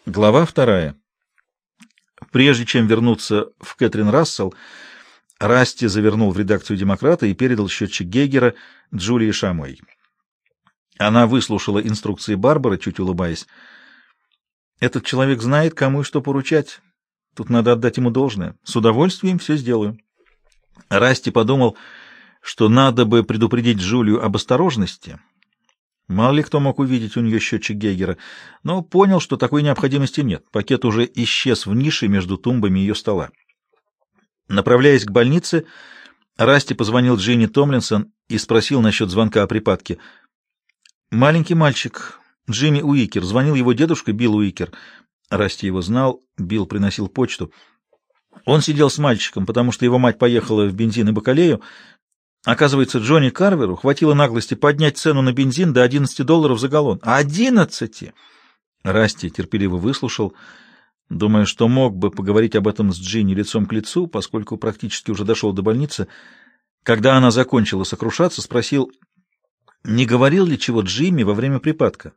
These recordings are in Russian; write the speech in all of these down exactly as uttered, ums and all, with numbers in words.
Глава вторая. Прежде чем вернуться в Кэтрин Рассел, Расти завернул в редакцию «Демократа» и передал счетчик Гейгера Джулии Шамой. Она выслушала инструкции Барбары, чуть улыбаясь. «Этот человек знает, кому и что поручать. Тут надо отдать ему должное. С удовольствием все сделаю». Расти подумал, что надо бы предупредить Джулию об осторожности. Мало ли кто мог увидеть у нее счетчик Гейгера, но понял, что такой необходимости нет. Пакет уже исчез в нише между тумбами ее стола. Направляясь к больнице, Расти позвонил Джинни Томлинсон и спросил насчет звонка о припадке. Маленький мальчик, Джимми Уикер, звонил его дедушка Билл Уикер. Расти его знал, Билл приносил почту. Он сидел с мальчиком, потому что его мать поехала в бензин и бакалею. Оказывается, Джонни Карверу хватило наглости поднять цену на бензин до одиннадцати долларов за галлон. Одиннадцати! Расти терпеливо выслушал, думая, что мог бы поговорить об этом с Джинни лицом к лицу, поскольку практически уже дошел до больницы. Когда она закончила сокрушаться, спросил, не говорил ли чего Джимми во время припадка.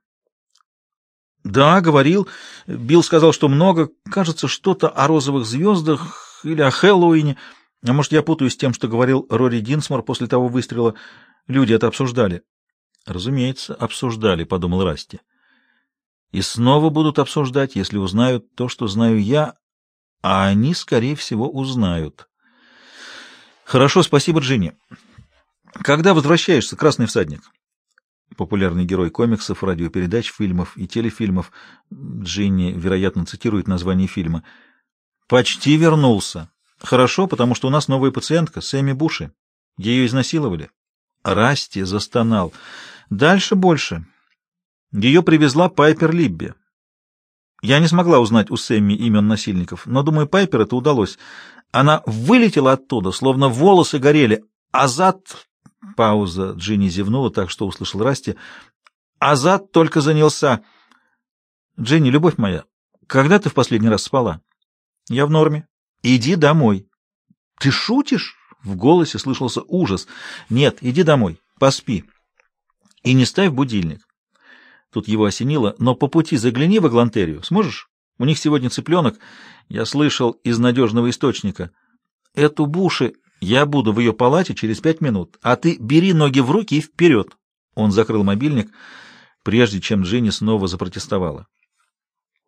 «Да, говорил. Билл сказал, что много. Кажется, что-то о розовых звездах или о Хэллоуине. А может, я путаюсь с тем, что говорил Рори Динсмор после того выстрела. Люди это обсуждали». «Разумеется, обсуждали», — подумал Расти. «И снова будут обсуждать, если узнают то, что знаю я, а они, скорее всего, узнают». «Хорошо, спасибо, Джинни. Когда возвращаешься, Красный всадник?» Популярный герой комиксов, радиопередач, фильмов и телефильмов. Джинни, вероятно, цитирует название фильма. «Почти вернулся. Хорошо, потому что у нас новая пациентка, Сэмми Буши. Ее изнасиловали». Расти застонал. «Дальше больше. Ее привезла Пайпер Либби. Я не смогла узнать у Сэмми имен насильников, но, думаю, Пайпер это удалось. Она вылетела оттуда, словно волосы горели, а зад...» Пауза. Джинни зевнула так, что услышал Расти. А зад только занялся. «Джинни, любовь моя, когда ты в последний раз спала?» «Я в норме. Иди домой». «Ты шутишь?» В голосе слышался ужас. «Нет, иди домой, поспи. И не ставь будильник». Тут его осенило. «Но по пути загляни в Эглантерию. Сможешь? У них сегодня цыпленок. Я слышал из надежного источника. Эту Буши... Я буду в ее палате через пять минут, а ты бери ноги в руки и вперед». Он закрыл мобильник, прежде чем Джинни снова запротестовала.